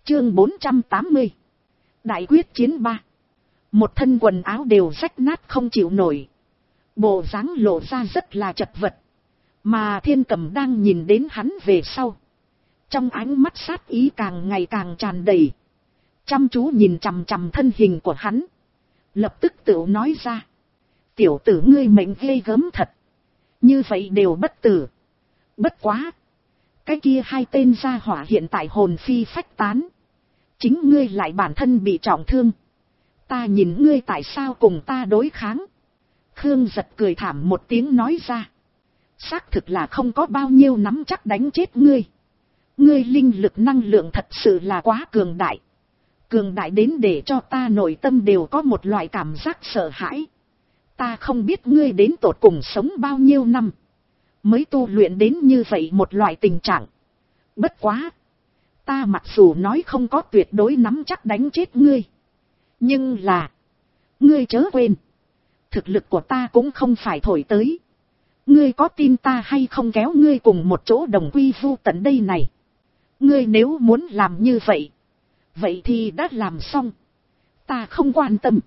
Chương 480. Đại quyết chiến 3. Một thân quần áo đều rách nát không chịu nổi. Bộ dáng lộ ra rất là chật vật. Mà Thiên Cầm đang nhìn đến hắn về sau. Trong ánh mắt sát ý càng ngày càng tràn đầy. Chăm chú nhìn chằm chằm thân hình của hắn. Lập tức tự nói ra. Tiểu tử ngươi mệnh ghê gớm thật. Như vậy đều bất tử. Bất quá. Cái kia hai tên gia hỏa hiện tại hồn phi phách tán. Chính ngươi lại bản thân bị trọng thương. Ta nhìn ngươi tại sao cùng ta đối kháng. Khương Giật cười thảm một tiếng nói ra. Xác thực là không có bao nhiêu nắm chắc đánh chết ngươi. Ngươi linh lực năng lượng thật sự là quá cường đại. Cường đại đến để cho ta nội tâm đều có một loại cảm giác sợ hãi. Ta không biết ngươi đến tột cùng sống bao nhiêu năm. Mới tu luyện đến như vậy một loại tình trạng. Bất quá. Ta mặc dù nói không có tuyệt đối nắm chắc đánh chết ngươi. Nhưng là. Ngươi chớ quên. Thực lực của ta cũng không phải thổi tới. Ngươi có tin ta hay không kéo ngươi cùng một chỗ đồng quy vu tận đây này. Ngươi nếu muốn làm như vậy. Vậy thì đã làm xong. Ta không quan tâm.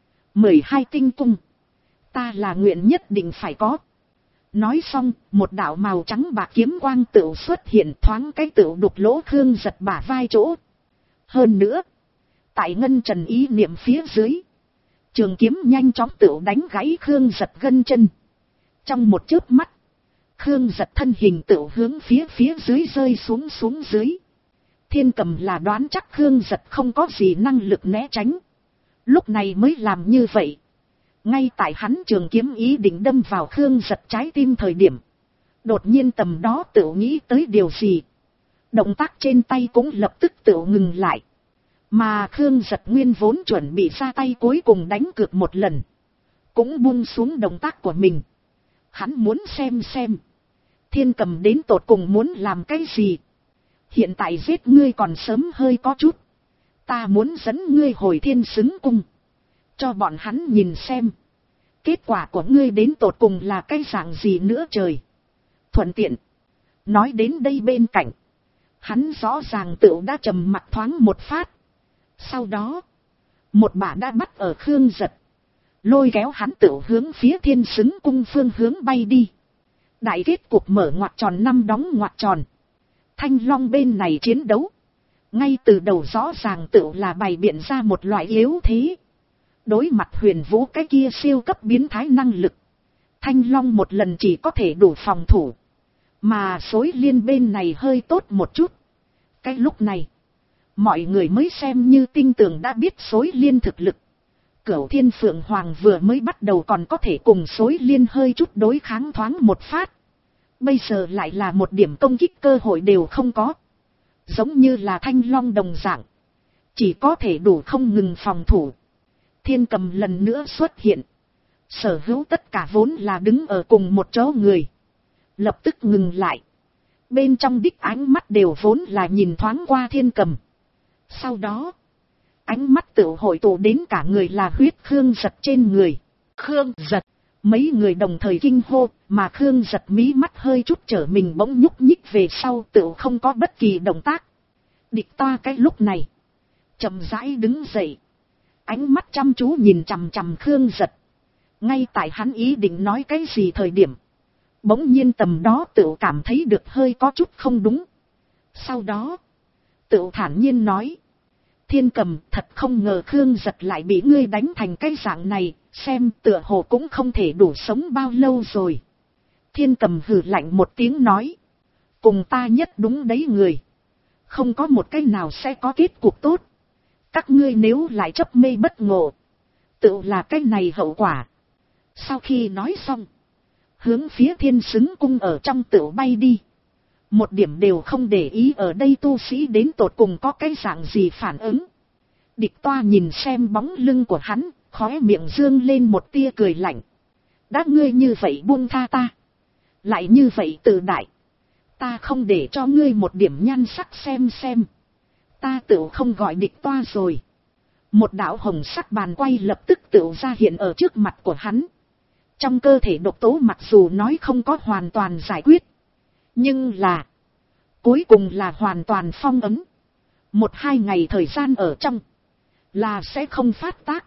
12 tinh cung. Ta là nguyện nhất định phải có. Nói xong, một đạo màu trắng bạc kiếm quang tựu xuất hiện thoáng cái tựu đục lỗ Khương Giật bả vai chỗ. Hơn nữa, tại ngân trần ý niệm phía dưới, trường kiếm nhanh chóng tựu đánh gãy Khương Giật gân chân. Trong một chớp mắt, Khương Giật thân hình tựu hướng phía dưới rơi xuống dưới. Thiên Cầm là đoán chắc Khương Giật không có gì năng lực né tránh. Lúc này mới làm như vậy. Ngay tại hắn trường kiếm ý định đâm vào Khương Giật trái tim thời điểm. Đột nhiên tầm đó tự nghĩ tới điều gì. Động tác trên tay cũng lập tức tự ngừng lại. Mà Khương Giật nguyên vốn chuẩn bị ra tay cuối cùng đánh cược một lần. Cũng buông xuống động tác của mình. Hắn muốn xem. Thiên Cầm đến tột cùng muốn làm cái gì. Hiện tại giết ngươi còn sớm hơi có chút. Ta muốn dẫn ngươi hồi Thiên Xứng Cung. Cho bọn hắn nhìn xem. Kết quả của ngươi đến tột cùng là cái dạng gì nữa trời. Thuận tiện. Nói đến đây bên cạnh. Hắn rõ ràng tựu đã trầm mặc thoáng một phát. Sau đó. Một bả đã bắt ở Khương Giật. Lôi kéo hắn tựu hướng phía Thiên Xứng Cung phương hướng bay đi. Đại kết cục mở ngoặc tròn năm đóng ngoặc tròn. Thanh Long bên này chiến đấu. Ngay từ đầu rõ ràng tựu là bày biện ra một loại yếu thế. Đối mặt Huyền Vũ cái kia siêu cấp biến thái năng lực. Thanh Long một lần chỉ có thể đủ phòng thủ. Mà Xối Liên bên này hơi tốt một chút. Cái lúc này. Mọi người mới xem như tinh tường đã biết Xối Liên thực lực. Cửu Thiên Phượng Hoàng vừa mới bắt đầu còn có thể cùng Xối Liên hơi chút đối kháng thoáng một phát. Bây giờ lại là một điểm công kích cơ hội đều không có. Giống như là Thanh Long đồng dạng. Chỉ có thể đủ không ngừng phòng thủ. Thiên Cầm lần nữa xuất hiện. Sở hữu tất cả vốn là đứng ở cùng một chỗ người. Lập tức ngừng lại. Bên trong đích ánh mắt đều vốn là nhìn thoáng qua Thiên Cầm. Sau đó. Ánh mắt tự hội tụ đến cả người là huyết Khương Giật trên người. Khương Giật. Mấy người đồng thời kinh hô. Mà Khương Giật mí mắt hơi chút trở mình bỗng nhúc nhích về sau tự không có bất kỳ động tác. Địch Toa cái lúc này. Chậm rãi đứng dậy. Ánh mắt chăm chú nhìn chằm chằm Khương Giật. Ngay tại hắn ý định nói cái gì thời điểm. Bỗng nhiên tầm đó tự cảm thấy được hơi có chút không đúng. Sau đó. Tự thản nhiên nói. Thiên Cầm thật không ngờ Khương Giật lại bị ngươi đánh thành cái dạng này. Xem tựa hồ cũng không thể đủ sống bao lâu rồi. Thiên Cầm hừ lạnh một tiếng nói. Cùng ta nhất đúng đấy người. Không có một cái nào sẽ có kết cục tốt. Các ngươi nếu lại chấp mê bất ngộ. Tự là cái này hậu quả. Sau khi nói xong. Hướng phía Thiên Xứng Cung ở trong tự bay đi. Một điểm đều không để ý ở đây tu sĩ đến tột cùng có cái dạng gì phản ứng. Địch Toa nhìn xem bóng lưng của hắn. Khóe miệng dương lên một tia cười lạnh. Đã ngươi như vậy buông tha ta. Lại như vậy tự đại. Ta không để cho ngươi một điểm nhan sắc xem. Ta tự không gọi Địch Toa rồi. Một đạo hồng sắc bàn quay lập tức tự ra hiện ở trước mặt của hắn. Trong cơ thể độc tố mặc dù nói không có hoàn toàn giải quyết. Nhưng là. Cuối cùng là hoàn toàn phong ấn. 1-2 ngày thời gian ở trong, là sẽ không phát tác.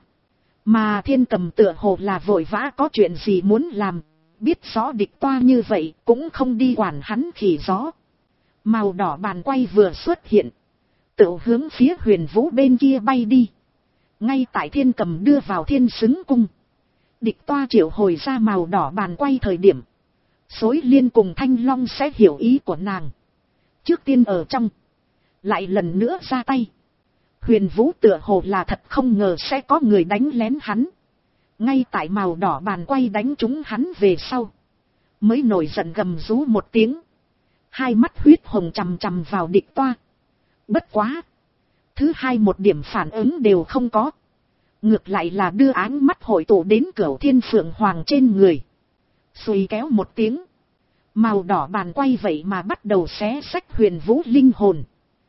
Mà Thiên Cầm tựa hồ là vội vã có chuyện gì muốn làm, biết rõ địch toa như vậy cũng không đi quản hắn khỉ gió. Màu đỏ bàn quay vừa xuất hiện, tự hướng phía Huyền Vũ bên kia bay đi. Ngay tại Thiên Cầm đưa vào Thiên Xứng Cung, địch toa triệu hồi ra màu đỏ bàn quay thời điểm, Xối Liên cùng Thanh Long sẽ hiểu ý của nàng. Trước tiên ở trong, lại lần nữa ra tay. Huyền Vũ tựa hồ là thật không ngờ sẽ có người đánh lén hắn. Ngay tại màu đỏ bàn quay đánh trúng hắn về sau, mới nổi giận gầm rú một tiếng. Hai mắt huyết hồng chằm chằm vào địch toa. Bất quá, thứ hai một điểm phản ứng đều không có. Ngược lại là đưa áng mắt hội tụ đến Cửu Thiên Phượng Hoàng trên người. Xùi kéo một tiếng, màu đỏ bàn quay vậy mà bắt đầu xé xách Huyền Vũ linh hồn.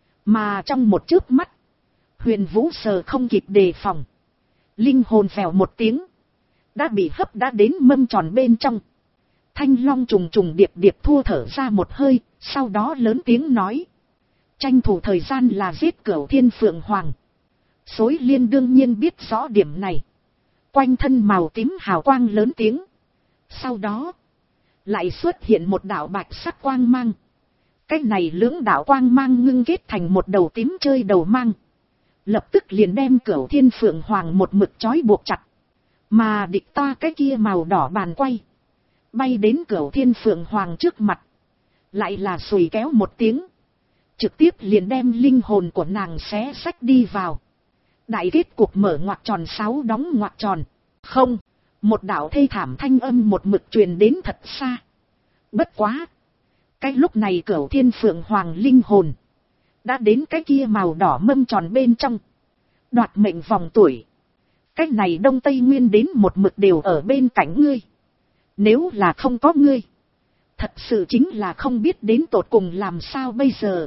Mà trong một chớp mắt, Huyền Vũ sờ không kịp đề phòng, linh hồn vèo một tiếng, đã bị hấp đã đến mâm tròn bên trong. Thanh Long trùng trùng điệp điệp thua thở ra một hơi, sau đó lớn tiếng nói. Tranh thủ thời gian là giết Cửu Thiên Phượng Hoàng. Xối Liên đương nhiên biết rõ điểm này. Quanh thân màu tím hào quang lớn tiếng. Sau đó, lại xuất hiện một đạo bạch sắc quang mang. Cái này lưỡng đạo quang mang ngưng kết thành một đầu tím chơi đầu mang. Lập tức liền đem Cửu Thiên Phượng Hoàng một mực trói buộc chặt. Mà địch toa cái kia màu đỏ bàn quay, bay đến Cửu Thiên Phượng Hoàng trước mặt. Lại là xùi kéo một tiếng, trực tiếp liền đem linh hồn của nàng xé xách đi vào. Đại kết cuộc mở ngoặc tròn 6 đóng ngoặc tròn. Không, một đạo thê thảm thanh âm một mực truyền đến thật xa. Bất quá, cái lúc này Cửu Thiên Phượng Hoàng linh hồn đã đến cái kia màu đỏ mâm tròn bên trong. Đoạt mệnh vòng tuổi, cái này Đông Tây Nguyên đến một mực đều ở bên cạnh ngươi. Nếu là không có ngươi, thật sự chính là không biết đến tột cùng làm sao bây giờ.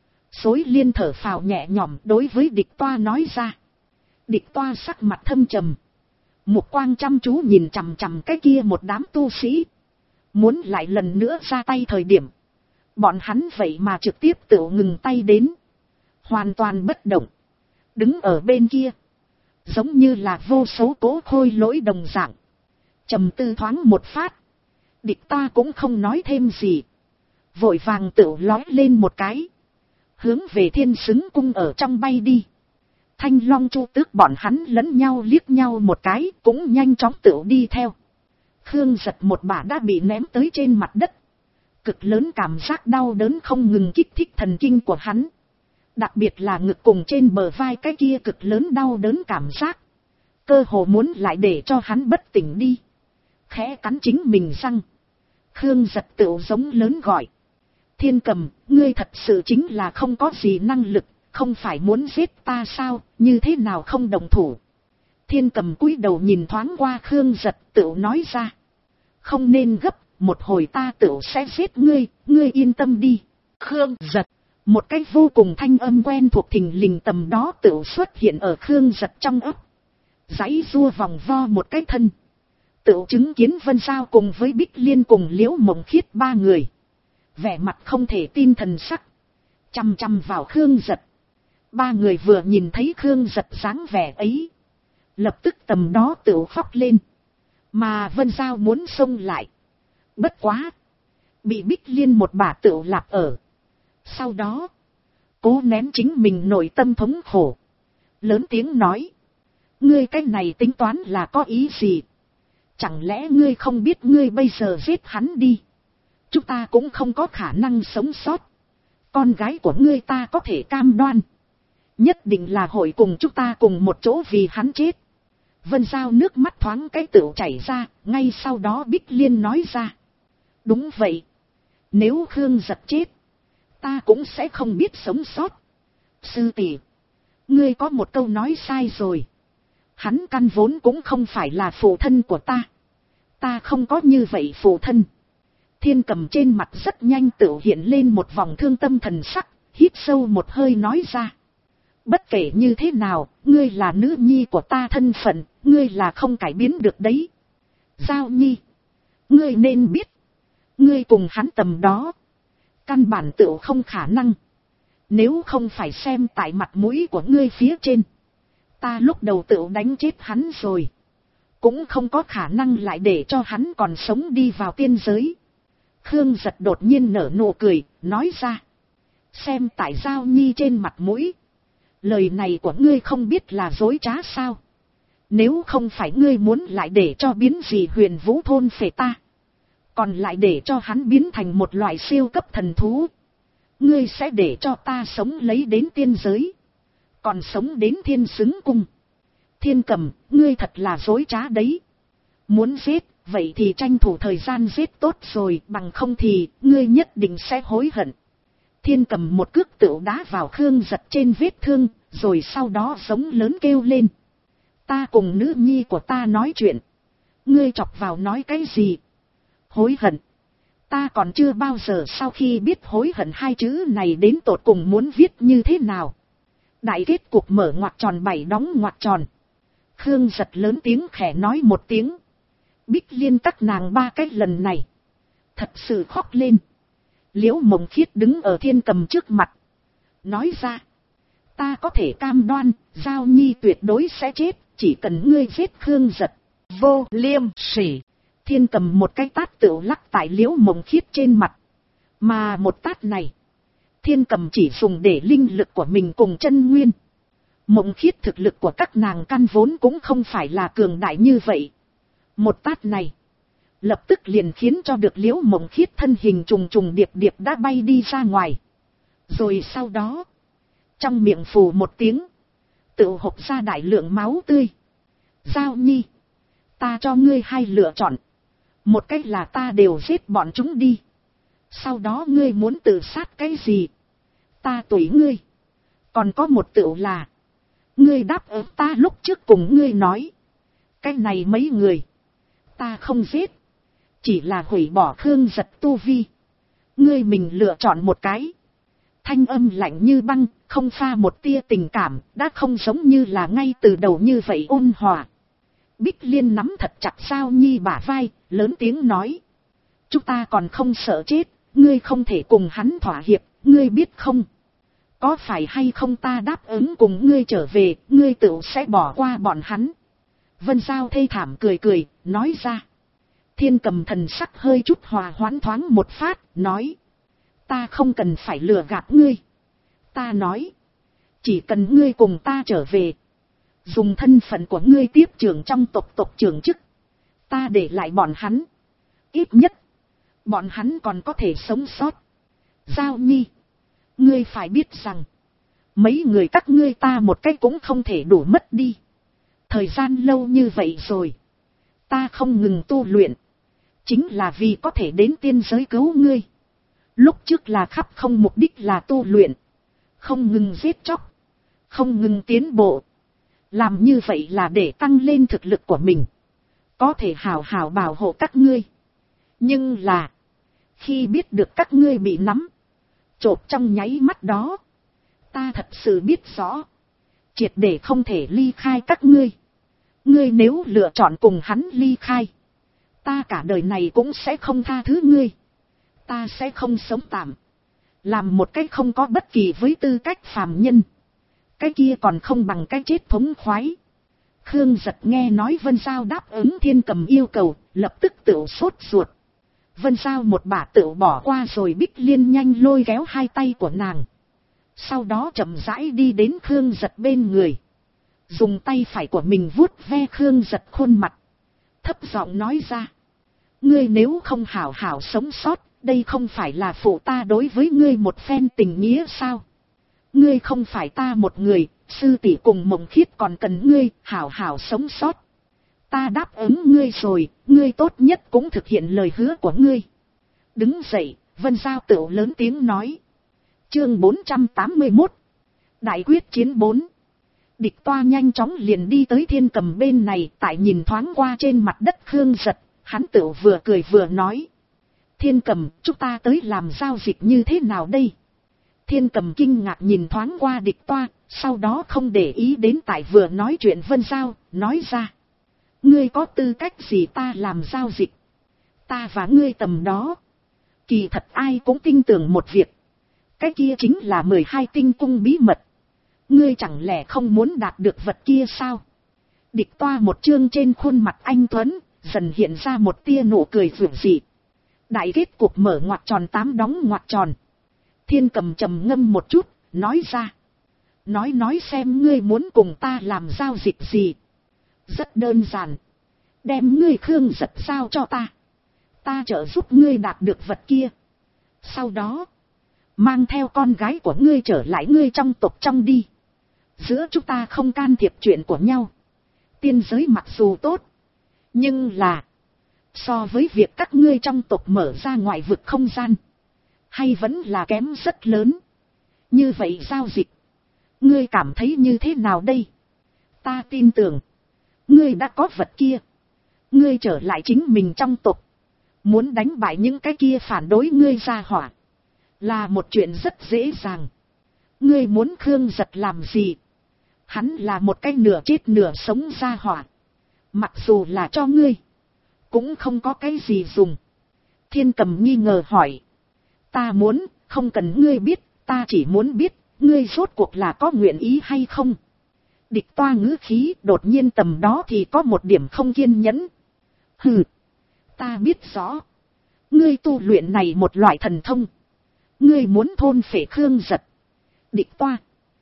Xối Liên thở phào nhẹ nhõm đối với địch toa nói ra. Địch toa sắc mặt thâm trầm, mục quang chăm chú nhìn chằm chằm cái kia một đám tu sĩ. Muốn lại lần nữa ra tay thời điểm, bọn hắn vậy mà trực tiếp tự ngừng tay đến. Hoàn toàn bất động, đứng ở bên kia, giống như là vô số cố khôi lỗi đồng dạng. Trầm tư thoáng một phát, địch ta cũng không nói thêm gì, vội vàng tự lói lên một cái, hướng về Thiên Xứng Cung ở trong bay đi. Thanh Long Chu Tước bọn hắn lẫn nhau liếc nhau một cái, cũng nhanh chóng tự đi theo. Khương Giật một bả đã bị ném tới trên mặt đất. Cực lớn cảm giác đau đớn không ngừng kích thích thần kinh của hắn. Đặc biệt là ngực cùng trên bờ vai cái kia cực lớn đau đớn cảm giác. Cơ hồ muốn lại để cho hắn bất tỉnh đi. Khẽ cắn chính mình răng, Khương Giật tự giống lớn gọi. Thiên Cầm, ngươi thật sự chính là không có gì năng lực, không phải muốn giết ta sao, như thế nào không đồng thủ. Thiên Cầm cúi đầu nhìn thoáng qua Khương Giật tự nói ra. Không nên gấp, một hồi ta tự sẽ giết ngươi, ngươi yên tâm đi. Khương Giật, một cái vô cùng thanh âm quen thuộc thình lình tầm đó tự xuất hiện ở Khương Giật trong ấp. Giãy rua vòng vo một cái thân. Tự chứng kiến Vân Giao cùng với Bích Liên cùng Liễu Mộng Khiết ba người. Vẻ mặt không thể tin thần sắc, chăm chăm vào Khương Giật. Ba người vừa nhìn thấy Khương Giật dáng vẻ ấy, lập tức tầm đó tự khóc lên. Mà Vân Giao muốn xông lại. Bất quá, bị Bích Liên một bả tự lạp ở. Sau đó, cố nén chính mình nội tâm thống khổ, lớn tiếng nói. Ngươi cái này tính toán là có ý gì? Chẳng lẽ ngươi không biết ngươi bây giờ giết hắn đi, chúng ta cũng không có khả năng sống sót. Con gái của ngươi ta có thể cam đoan, nhất định là hội cùng chúng ta cùng một chỗ vì hắn chết. Vân Giao nước mắt thoáng cái tựu chảy ra, ngay sau đó Bích Liên nói ra. Đúng vậy, nếu Khương Giật chết, ta cũng sẽ không biết sống sót. Sư tỷ, ngươi có một câu nói sai rồi. Hắn căn vốn cũng không phải là phụ thân của ta. Ta không có như vậy phụ thân. Thiên Cầm trên mặt rất nhanh tự hiện lên một vòng thương tâm thần sắc, hít sâu một hơi nói ra. Bất kể như thế nào, ngươi là nữ nhi của ta, thân phận, ngươi là không cải biến được đấy. Giao Nhi, ngươi nên biết, ngươi cùng hắn tầm đó, căn bản tự không khả năng. Nếu không phải xem tại mặt mũi của ngươi phía trên, ta lúc đầu tự đánh chết hắn rồi. Cũng không có khả năng lại để cho hắn còn sống đi vào tiên giới. Khương Giật đột nhiên nở nụ cười, nói ra. Xem tại Giao Nhi trên mặt mũi. Lời này của ngươi không biết là dối trá sao. Nếu không phải ngươi muốn lại để cho biến gì Huyền Vũ thôn phệ ta, còn lại để cho hắn biến thành một loại siêu cấp thần thú, ngươi sẽ để cho ta sống lấy đến tiên giới, còn sống đến thiên xứng cung. Thiên Cầm, ngươi thật là dối trá đấy. Muốn giết, vậy thì tranh thủ thời gian giết tốt rồi, bằng không thì ngươi nhất định sẽ hối hận. Thiên Cầm một cước tựu đá vào Khương Giật trên vết thương, rồi sau đó giống lớn kêu lên. Ta cùng nữ nhi của ta nói chuyện, ngươi chọc vào nói cái gì? Hối hận? Ta còn chưa bao giờ sau khi biết hối hận hai chữ này đến tột cùng muốn viết như thế nào. Đại kết cục mở ngoặc tròn 7 đóng ngoặc tròn. Khương Giật lớn tiếng khẽ nói một tiếng. Bích Liên các nàng 3 cái lần này thật sự khóc lên. Liễu Mộng Khiết đứng ở Thiên Cầm trước mặt, nói ra. Ta có thể cam đoan, Giao Nhi tuyệt đối sẽ chết, chỉ cần ngươi giết Khương Giật. Vô liêm sỉ. Thiên Cầm một cái tát tựu lắc tại Liễu Mộng Khiết trên mặt. Mà một tát này, Thiên Cầm chỉ dùng để linh lực của mình cùng chân nguyên. Mộng Khiết thực lực của các nàng căn vốn cũng không phải là cường đại như vậy. Một tát này lập tức liền khiến cho được Liễu Mộng Khiết thân hình trùng trùng điệp điệp đã bay đi ra ngoài. Rồi sau đó, trong miệng phù một tiếng, tự hộc ra đại lượng máu tươi. Giao Nhi, ta cho ngươi 2 lựa chọn. Một cách là ta đều giết bọn chúng đi. Sau đó ngươi muốn tự sát cái gì, ta tùy ngươi. Còn có một tựu là, ngươi đáp ứng ta lúc trước cùng ngươi nói. Cái này mấy người, ta không giết, chỉ là hủy bỏ Khương Giật tu vi. Ngươi mình lựa chọn một cái. Thanh âm lạnh như băng, không pha một tia tình cảm, đã không giống như là ngay từ đầu như vậy ôn hòa. Bích Liên nắm thật chặt Giao Nhi bả vai, lớn tiếng nói. Chúng ta còn không sợ chết, ngươi không thể cùng hắn thỏa hiệp, ngươi biết không? Có phải hay không ta đáp ứng cùng ngươi trở về, ngươi tự sẽ bỏ qua bọn hắn. Vân Giao thê thảm cười cười, nói ra. Thiên Cầm thần sắc hơi chút hòa hoãn thoáng một phát, nói. Ta không cần phải lừa gạt ngươi. Ta nói, chỉ cần ngươi cùng ta trở về, dùng thân phận của ngươi tiếp trưởng trong tộc trưởng chức, ta để lại bọn hắn. Ít nhất, bọn hắn còn có thể sống sót. Giao Nhi, ngươi phải biết rằng, mấy người các ngươi ta một cách cũng không thể đủ mất đi. Thời gian lâu như vậy rồi, ta không ngừng tu luyện, chính là vì có thể đến tiên giới cứu ngươi. Lúc trước là khắp không mục đích là tu luyện, không ngừng giết chóc, không ngừng tiến bộ. Làm như vậy là để tăng lên thực lực của mình, có thể hào hào bảo hộ các ngươi. Nhưng là, khi biết được các ngươi bị nắm, chộp trong nháy mắt đó, ta thật sự biết rõ, triệt để không thể ly khai các ngươi. Ngươi nếu lựa chọn cùng hắn ly khai, ta cả đời này cũng sẽ không tha thứ ngươi. Ta sẽ không sống tạm, làm một cách không có bất kỳ với tư cách phàm nhân. Cái kia còn không bằng cái chết thống khoái. Khương Giật nghe nói Vân Giao đáp ứng Thiên Cầm yêu cầu, lập tức tự sốt ruột. Vân Giao một bả tự bỏ qua rồi Bích Liên nhanh lôi kéo 2 tay của nàng. Sau đó chậm rãi đi đến Khương Giật bên người, dùng tay phải của mình vuốt ve Khương Giật khuôn mặt, thấp giọng nói ra. Ngươi nếu không hảo hảo sống sót, đây không phải là phụ ta đối với ngươi một phen tình nghĩa sao? Ngươi không phải ta một người, sư tỷ cùng Mộng Khiết còn cần ngươi hảo hảo sống sót. Ta đáp ứng ngươi rồi, ngươi tốt nhất cũng thực hiện lời hứa của ngươi. Đứng dậy, Vân Giao tựu lớn tiếng nói. Chương 481, Đại quyết chiến 4. Địch Toa nhanh chóng liền đi tới Thiên Cầm bên này, tại nhìn thoáng qua trên mặt đất Khương Giật, hắn tựu vừa cười vừa nói. Thiên Cầm, chúng ta tới làm giao dịch như thế nào đây? Thiên Cầm kinh ngạc nhìn thoáng qua Địch Toa, sau đó không để ý đến tại vừa nói chuyện Vân Giao, nói ra. Ngươi có tư cách gì ta làm giao dịch? Ta và ngươi tầm đó, kỳ thật ai cũng tin tưởng một việc. Cái kia chính là 12 tinh cung bí mật. Ngươi chẳng lẽ không muốn đạt được vật kia sao? Địch Toa một chương trên khuôn mặt anh tuấn, dần hiện ra một tia nụ cười dịu dị. Đại kết cục mở ngoặc tròn 8 đóng ngoặc tròn. Thiên Cầm trầm ngâm một chút, nói ra. Nói xem ngươi muốn cùng ta làm giao dịch gì. Rất đơn giản. Đem ngươi Khương Giật giao cho ta. Ta trợ giúp ngươi đạt được vật kia. Sau đó, mang theo con gái của ngươi trở lại ngươi trong tộc trong đi. Giữa chúng ta không can thiệp chuyện của nhau. Tiên giới mặc dù tốt, nhưng là so với việc các ngươi trong tộc mở ra ngoại vực không gian, hay vẫn là kém rất lớn. Như vậy giao dịch, ngươi cảm thấy như thế nào đây? Ta tin tưởng, ngươi đã có vật kia. Ngươi trở lại chính mình trong tộc, muốn đánh bại những cái kia phản đối ngươi ra hỏa, là một chuyện rất dễ dàng. Ngươi muốn Khương Giật làm gì? Hắn là một cái nửa chết nửa sống ra hỏa. Mặc dù là cho ngươi, cũng không có cái gì dùng. Thiên Cầm nghi ngờ hỏi. Ta muốn, không cần ngươi biết, ta chỉ muốn biết, ngươi rốt cuộc là có nguyện ý hay không? Địch Toa ngữ khí đột nhiên tầm đó thì có một điểm không kiên nhẫn. Hừ, ta biết rõ. Ngươi tu luyện này một loại thần thông. Ngươi muốn thôn phệ Khương Giật. Địch Toa,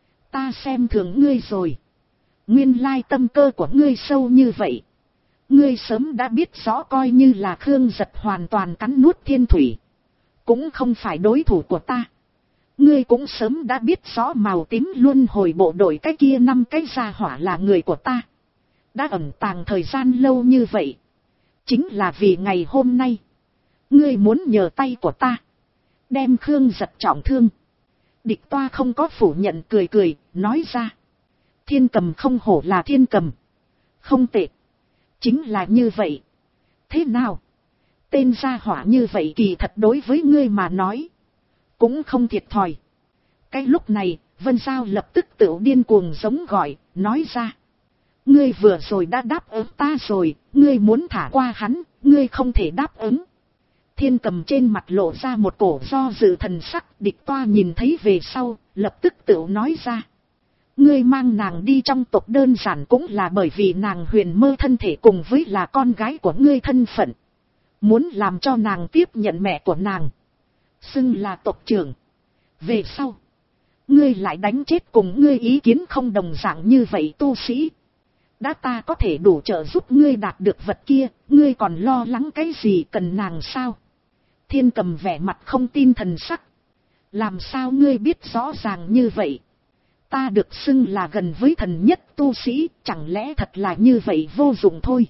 ta xem thường ngươi rồi. Nguyên lai tâm cơ của ngươi sâu như vậy. Ngươi sớm đã biết rõ coi như là Khương Giật hoàn toàn cắn nuốt thiên thủy, cũng không phải đối thủ của ta. Ngươi cũng sớm đã biết rõ màu tím luân hồi bộ đội cái kia 5 cái gia hỏa là người của ta. Đã ẩn tàng thời gian lâu như vậy, chính là vì ngày hôm nay. Ngươi muốn nhờ tay của ta, đem Khương Giật trọng thương. Địch Toa không có phủ nhận, cười cười, nói ra. Thiên Cầm không hổ là Thiên Cầm. Không tệ. Chính là như vậy. Thế nào? Tên gia hỏa như vậy kỳ thật đối với ngươi mà nói, cũng không thiệt thòi. Cái lúc này, Vân Giao lập tức tựu điên cuồng giống gọi, nói ra. Ngươi vừa rồi đã đáp ứng ta rồi, ngươi muốn thả qua hắn, ngươi không thể đáp ứng. Thiên Cầm trên mặt lộ ra một cổ do dự thần sắc. Địch Toa nhìn thấy về sau, lập tức tựu nói ra. Ngươi mang nàng đi trong tộc đơn giản cũng là bởi vì nàng Huyền Mơ thân thể cùng với là con gái của ngươi thân phận. Muốn làm cho nàng tiếp nhận mẹ của nàng, xưng là tộc trưởng. Về sau, ngươi lại đánh chết cùng ngươi ý kiến không đồng dạng như vậy tu sĩ. Đã ta có thể đủ trợ giúp ngươi đạt được vật kia, ngươi còn lo lắng cái gì, cần nàng sao? Thiên Cầm vẻ mặt không tin thần sắc. Làm sao ngươi biết rõ ràng như vậy? Ta được xưng là gần với thần nhất tu sĩ, chẳng lẽ thật là như vậy vô dụng thôi?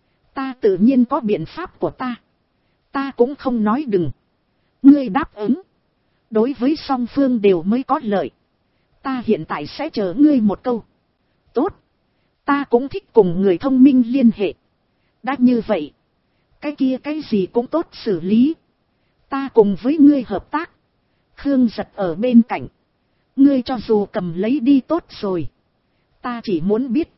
Ta tự nhiên có biện pháp của ta. Ta cũng không nói đừng. Ngươi đáp ứng, đối với song phương đều mới có lợi. Ta hiện tại sẽ chờ ngươi một câu. Tốt. Ta cũng thích cùng người thông minh liên hệ. Đã như vậy, cái kia cái gì cũng tốt xử lý. Ta cùng với ngươi hợp tác. Khương Giật ở bên cạnh, ngươi cho dù cầm lấy đi tốt rồi. Ta chỉ muốn biết,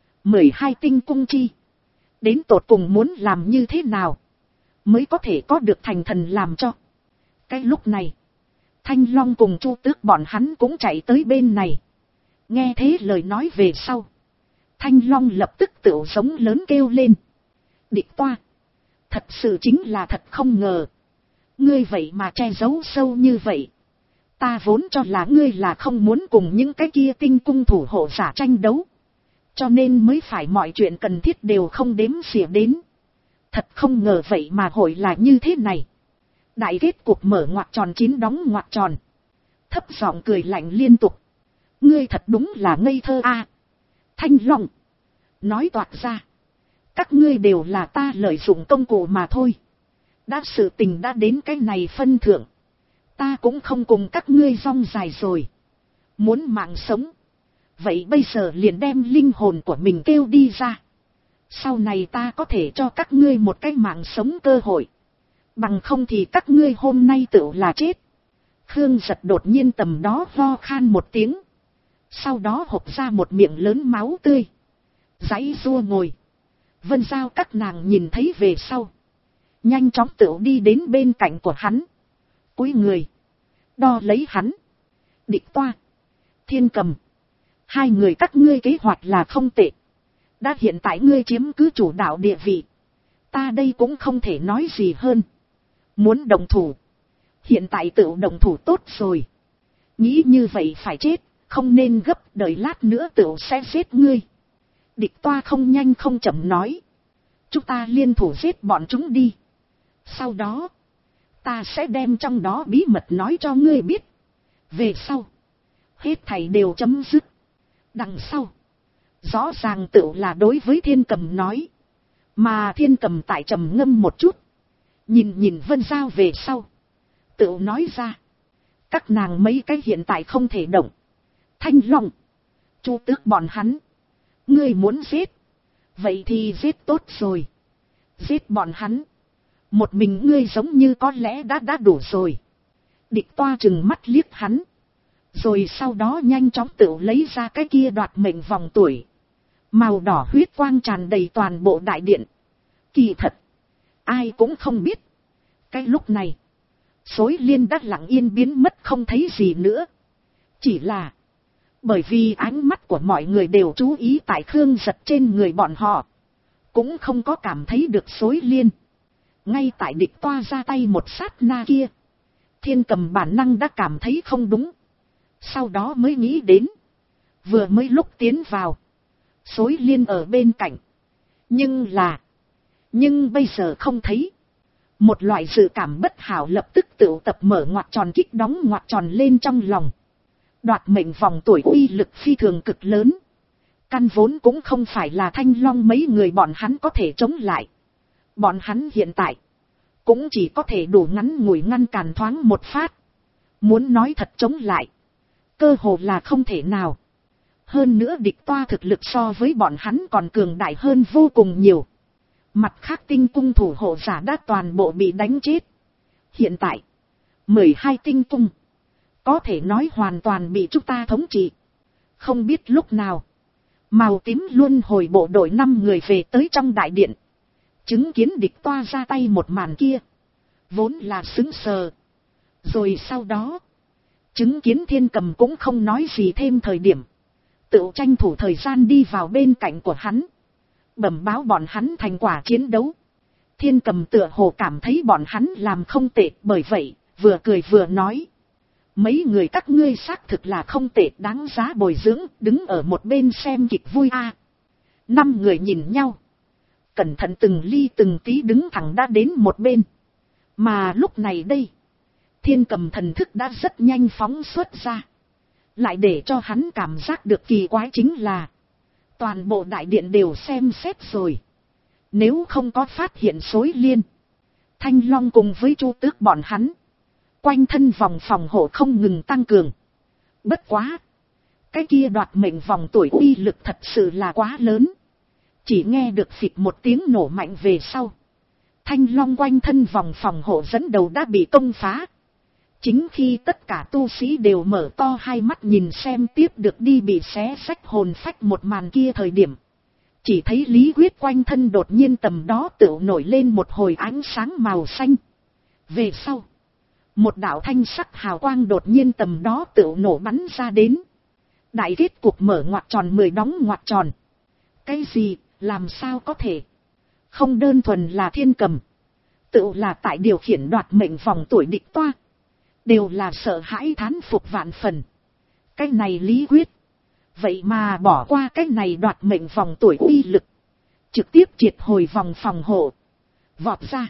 12 tinh cung chi, đến tột cùng muốn làm như thế nào, mới có thể có được thành thần làm cho. Cái lúc này, Thanh Long cùng Chu Tước bọn hắn cũng chạy tới bên này. Nghe thế lời nói về sau, Thanh Long lập tức tựu giống lớn kêu lên. Địch Toa, thật sự chính là thật không ngờ. Ngươi vậy mà che giấu sâu như vậy. Ta vốn cho là ngươi là không muốn cùng những cái kia tinh cung thủ hộ giả tranh đấu, cho nên mới phải mọi chuyện cần thiết đều không đếm xỉa đến. Thật không ngờ vậy mà hội là như thế này. Đại kết cục mở ngoặc tròn 9 đóng ngoặc tròn. Thấp giọng cười lạnh liên tục. Ngươi thật đúng là ngây thơ a. Thanh Long, nói toạc ra, các ngươi đều là ta lợi dụng công cụ mà thôi. Đã sự tình đã đến cái này phân thượng, ta cũng không cùng các ngươi rong dài rồi. Muốn mạng sống, vậy bây giờ liền đem linh hồn của mình kêu đi ra. Sau này ta có thể cho các ngươi một cái mạng sống cơ hội. Bằng không thì các ngươi hôm nay tự là chết. Khương Giật đột nhiên tầm đó ho khan một tiếng. Sau đó hộc ra một miệng lớn máu tươi. Giãy giụa ngồi. Vân Giao các nàng nhìn thấy về sau, nhanh chóng tự đi đến bên cạnh của hắn. Cúi người, đo lấy hắn. Địch Toa, Thiên Cầm, hai người các ngươi kế hoạch là không tệ. Đã hiện tại ngươi chiếm cứ chủ đạo địa vị, ta đây cũng không thể nói gì hơn. Muốn đồng thủ, hiện tại tự đồng thủ tốt rồi. Nghĩ như vậy phải chết, không nên gấp, đợi lát nữa tự sẽ giết ngươi. Địch Toa không nhanh không chậm nói. Chúng ta liên thủ giết bọn chúng đi. Sau đó, ta sẽ đem trong đó bí mật nói cho ngươi biết. Về sau, hết thảy đều chấm dứt. Đằng sau, rõ ràng tự là đối với Thiên Cầm nói. Mà Thiên Cầm tại trầm ngâm một chút, nhìn Vân Giao về sau, tự nói ra. Các nàng mấy cái hiện tại không thể động. Thanh Long, Chu Tước bọn hắn, ngươi muốn giết, vậy thì giết tốt rồi. Giết bọn hắn, một mình ngươi giống như có lẽ đã đủ rồi. Địch Toa chừng mắt liếc hắn, rồi sau đó nhanh chóng tự lấy ra cái kia đoạt mệnh vòng tuổi. Màu đỏ huyết quang tràn đầy toàn bộ đại điện. Kỳ thật, ai cũng không biết. Cái lúc này, Xối Liên đã lặng yên biến mất không thấy gì nữa. Chỉ là, bởi vì ánh mắt của mọi người đều chú ý tại Khương Giật trên người bọn họ, cũng không có cảm thấy được Xối Liên. Ngay tại Địch Toa ra tay một sát na kia, Thiên Cầm bản năng đã cảm thấy không đúng. Sau đó mới nghĩ đến, vừa mới lúc tiến vào, Xối Liên ở bên cạnh. Nhưng bây giờ không thấy. Một loại dự cảm bất hảo lập tức tự tập mở ngoặc tròn kích đóng ngoặc tròn lên trong lòng. Đoạt mệnh vòng tuổi uy lực phi thường cực lớn. Căn vốn cũng không phải là Thanh Long mấy người bọn hắn có thể chống lại. Bọn hắn hiện tại cũng chỉ có thể đủ ngắn ngủi ngăn cản thoáng một phát. Muốn nói thật chống lại, cơ hồ là không thể nào. Hơn nữa Địch Toa thực lực so với bọn hắn còn cường đại hơn vô cùng nhiều. Mặt khác tinh cung thủ hộ giả đã toàn bộ bị đánh chết. Hiện tại, 12 tinh cung, có thể nói hoàn toàn bị chúng ta thống trị. Không biết lúc nào, màu tím luôn hồi bộ đội 5 người về tới trong đại điện. Chứng kiến Địch Toa ra tay một màn kia, vốn là sững sờ. Rồi sau đó, chứng kiến Thiên Cầm cũng không nói gì thêm thời điểm, tự tranh thủ thời gian đi vào bên cạnh của hắn, bẩm báo bọn hắn thành quả chiến đấu. Thiên Cầm tựa hồ cảm thấy bọn hắn làm không tệ, bởi vậy vừa cười vừa nói. Mấy người các ngươi xác thực là không tệ, đáng giá bồi dưỡng, đứng ở một bên xem kịch vui a. 5 người nhìn nhau, cẩn thận từng ly từng tí đứng thẳng đã đến một bên. Mà lúc này đây, Thiên Cầm thần thức đã rất nhanh phóng xuất ra. Lại để cho hắn cảm giác được kỳ quái chính là, toàn bộ đại điện đều xem xét rồi, nếu không có phát hiện Xối Liên, Thanh Long cùng với Chu Tước bọn hắn, quanh thân vòng phòng hộ không ngừng tăng cường. Bất quá, cái kia đoạt mệnh vòng tuổi uy lực thật sự là quá lớn. Chỉ nghe được phịch một tiếng nổ mạnh về sau, Thanh Long quanh thân vòng phòng hộ dẫn đầu đã bị công phá. Chính khi tất cả tu sĩ đều mở to hai mắt nhìn xem tiếp được đi bị xé xách hồn phách một màn kia thời điểm, chỉ thấy Lý Quyết quanh thân đột nhiên tầm đó tự nổi lên một hồi ánh sáng màu xanh. Về sau, một đạo thanh sắc hào quang đột nhiên tầm đó tự nổ bắn ra đến. Đại kết cục mở ngoặc tròn 10 đóng ngoặc tròn. Cái gì, làm sao có thể? Không đơn thuần là Thiên Cầm, tự là tại điều khiển đoạt mệnh vòng tuổi Địch Toa, đều là sợ hãi thán phục vạn phần. Cái này Lý Quyết, vậy mà bỏ qua cái này đoạt mệnh vòng tuổi uy lực, trực tiếp triệt hồi vòng phòng hộ, vọt ra.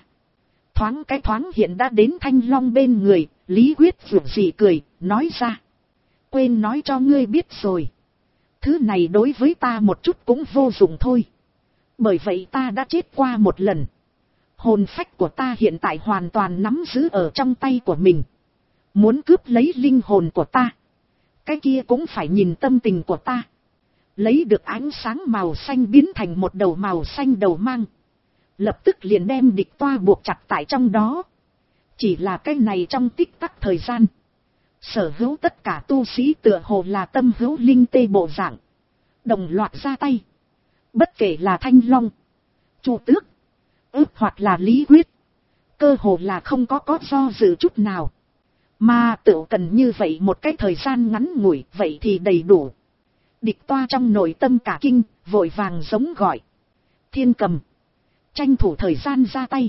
Thoáng hiện đã đến Thanh Long bên người. Lý Quyết vượt gì cười, nói ra. Quên nói cho ngươi biết rồi, thứ này đối với ta một chút cũng vô dụng thôi. Bởi vậy ta đã chết qua một lần. Hồn phách của ta hiện tại hoàn toàn nắm giữ ở trong tay của mình. Muốn cướp lấy linh hồn của ta, cái kia cũng phải nhìn tâm tình của ta. Lấy được ánh sáng màu xanh biến thành một đầu màu xanh đầu mang, lập tức liền đem Địch Toa buộc chặt tại trong đó. Chỉ là cái này trong tích tắc thời gian, sở hữu tất cả tu sĩ tựa hồ là tâm hữu linh tê bộ dạng, đồng loạt ra tay. Bất kể là Thanh Long, Chu Tước, hoặc là Lý Quyết, cơ hồ là không có do dự chút nào. Mà tựu cần như vậy một cái thời gian ngắn ngủi, vậy thì đầy đủ. Địch Toa trong nội tâm cả kinh, vội vàng giống gọi. Thiên Cầm, tranh thủ thời gian ra tay.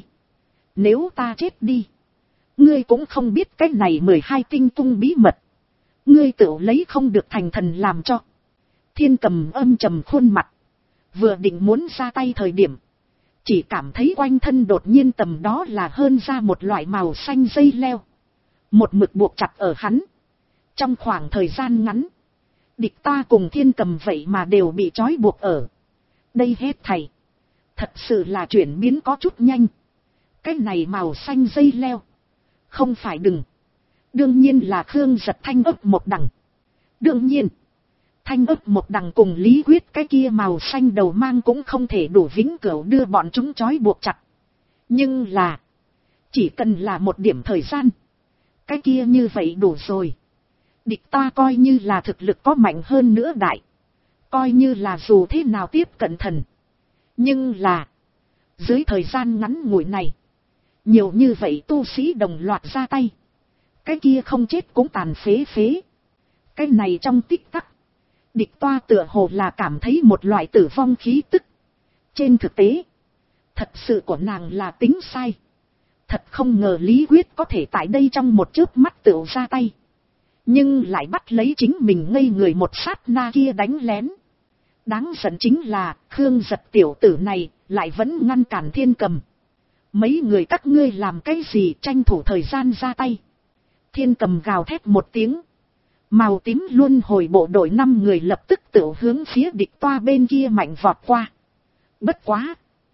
Nếu ta chết đi, ngươi cũng không biết cái này 12 tinh cung bí mật. Ngươi tựu lấy không được thành thần làm cho. Thiên Cầm âm trầm khuôn mặt, vừa định muốn ra tay thời điểm, chỉ cảm thấy quanh thân đột nhiên tầm đó là hơn ra một loại màu xanh dây leo, một mực buộc chặt ở hắn. Trong khoảng thời gian ngắn, Địch Toa cùng Thiên Cầm vậy mà đều bị trói buộc ở. Đây hết thảy, thật sự là chuyển biến có chút nhanh. Cái này màu xanh dây leo, không phải đương nhiên là Khương Giật Thanh ấp một đằng. Đương nhiên, Thanh ấp một đằng cùng Lý Quyết cái kia màu xanh đầu mang cũng không thể đủ vĩnh cửu đưa bọn chúng trói buộc chặt. Nhưng là, chỉ cần là một điểm thời gian, cái kia như vậy đủ rồi. Địch Toa coi như là thực lực có mạnh hơn nữa đại, coi như là dù thế nào tiếp cận thần. Nhưng là, dưới thời gian ngắn ngủi này, nhiều như vậy tu sĩ đồng loạt ra tay, cái kia không chết cũng tàn phế phế. Cái này trong tích tắc, Địch Toa tựa hồ là cảm thấy một loại tử vong khí tức. Trên thực tế, thật sự của nàng là tính sai. Thật không ngờ Lý Quyết có thể tại đây trong một chớp mắt tựu ra tay, nhưng lại bắt lấy chính mình ngây người một sát na kia đánh lén. Đáng giận chính là Khương Giật tiểu tử này lại vẫn ngăn cản Thiên Cầm. Mấy người các ngươi làm cái gì, tranh thủ thời gian ra tay. Thiên Cầm gào thét một tiếng, màu tím luân hồi bộ đội 5 người lập tức tự hướng phía Địch Toa bên kia mạnh vọt qua. Bất quá,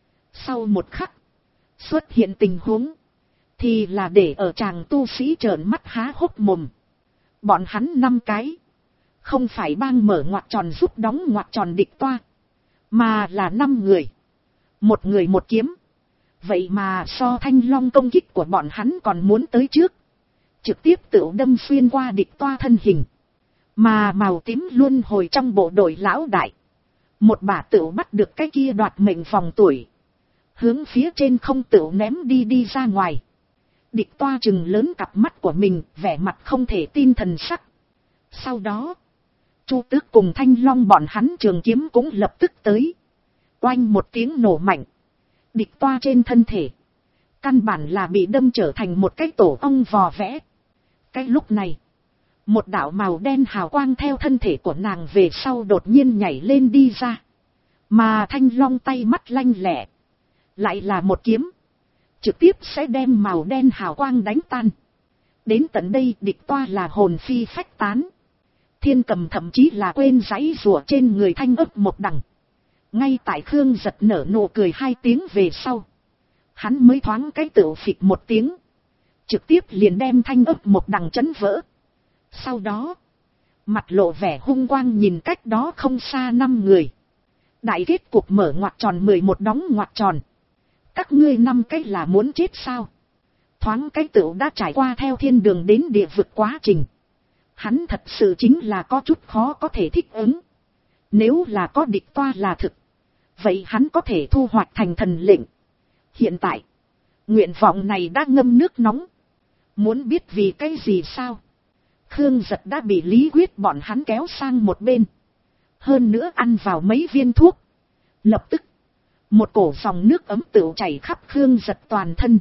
sau một khắc, xuất hiện tình huống thì là để ở chàng tu sĩ trợn mắt há hốc mồm. Bọn hắn 5 cái, không phải bang mở ngoặc tròn giúp đóng ngoặc tròn Địch Toa, mà là 5 người, một người một kiếm. Vậy mà so Thanh Long công kích của bọn hắn còn muốn tới trước, trực tiếp tự đâm xuyên qua Địch Toa thân hình. Mà màu tím luân hồi trong bộ đội lão đại, một bả tự bắt được cái kia đoạt mệnh vòng tuổi, hướng phía trên không tự ném đi ra ngoài. Địch Toa trừng lớn cặp mắt của mình, vẻ mặt không thể tin thần sắc. Sau đó, Chu Tước cùng Thanh Long bọn hắn trường kiếm cũng lập tức tới. Oanh một tiếng nổ mạnh, Địch Toa trên thân thể, căn bản là bị đâm trở thành một cái tổ ong vò vẽ. Cái lúc này, một đạo màu đen hào quang theo thân thể của nàng về sau đột nhiên nhảy lên đi ra. Mà Thanh Long tay mắt lanh lẹ, lại là một kiếm, trực tiếp sẽ đem màu đen hào quang đánh tan. Đến tận đây Địch Toa là hồn phi phách tán. Thiên Cầm thậm chí là quên giãy giụa trên người Thanh ấp một đằng. Ngay tại Khương Giật nở nụ cười 2 tiếng về sau, hắn mới thoáng cái tựu phịch một tiếng, trực tiếp liền đem Thanh ấp một đằng chấn vỡ. Sau đó, mặt lộ vẻ hung quang nhìn cách đó không xa 5 người. Đại kết cục mở ngoặc tròn 11 đóng ngoặc tròn. Các ngươi 5 cái là muốn chết sao? Thoáng cái tựu đã trải qua theo thiên đường đến địa vực quá trình. Hắn thật sự chính là có chút khó có thể thích ứng. Nếu là có Địch Toa là thực, vậy hắn có thể thu hoạch thành thần lệnh. Hiện tại, nguyện vọng này đã ngâm nước nóng. Muốn biết vì cái gì sao? Khương Giật đã bị Lý Quyết bọn hắn kéo sang một bên. Hơn nữa ăn vào mấy viên thuốc. Lập tức, một cổ dòng nước ấm tựu chảy khắp Khương Giật toàn thân.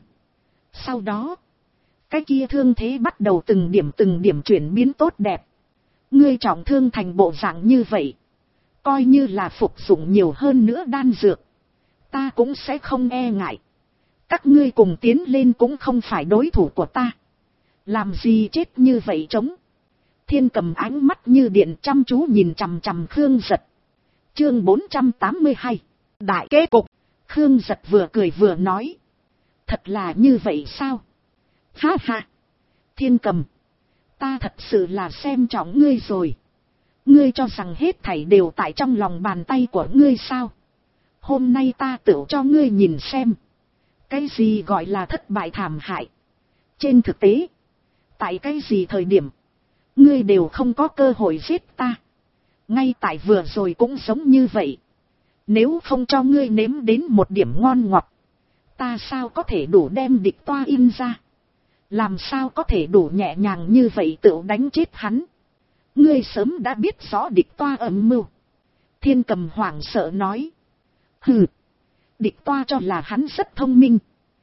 Sau đó, cái kia thương thế bắt đầu từng điểm chuyển biến tốt đẹp. Ngươi trọng thương thành bộ dạng như vậy, coi như là phục dụng nhiều hơn nữa đan dược, ta cũng sẽ không e ngại. Các ngươi cùng tiến lên cũng không phải đối thủ của ta. Làm gì chết như vậy trống? Thiên Cầm ánh mắt như điện chăm chú nhìn chằm chằm Khương Giật. Chương 482. Đại kết cục. Khương Giật vừa cười vừa nói. Thật là như vậy sao? Ha ha. Thiên Cầm, ta thật sự là xem trọng ngươi rồi. Ngươi cho rằng hết thảy đều tại trong lòng bàn tay của ngươi sao? Hôm nay ta tự cho ngươi nhìn xem. Cái gì gọi là thất bại thảm hại? Trên thực tế, tại cái gì thời điểm, ngươi đều không có cơ hội giết ta. Ngay tại vừa rồi cũng giống như vậy. Nếu không cho ngươi nếm đến một điểm ngon ngọt, ta sao có thể đủ đem Địch Toa in ra? làm sao có thể đủ nhẹ nhàng như vậy tự đánh chết hắn. Ngươi sớm đã biết rõ địch toa âm mưu. Thiên Cầm hoảng sợ nói. Hừ, địch toa cho là hắn rất thông minh.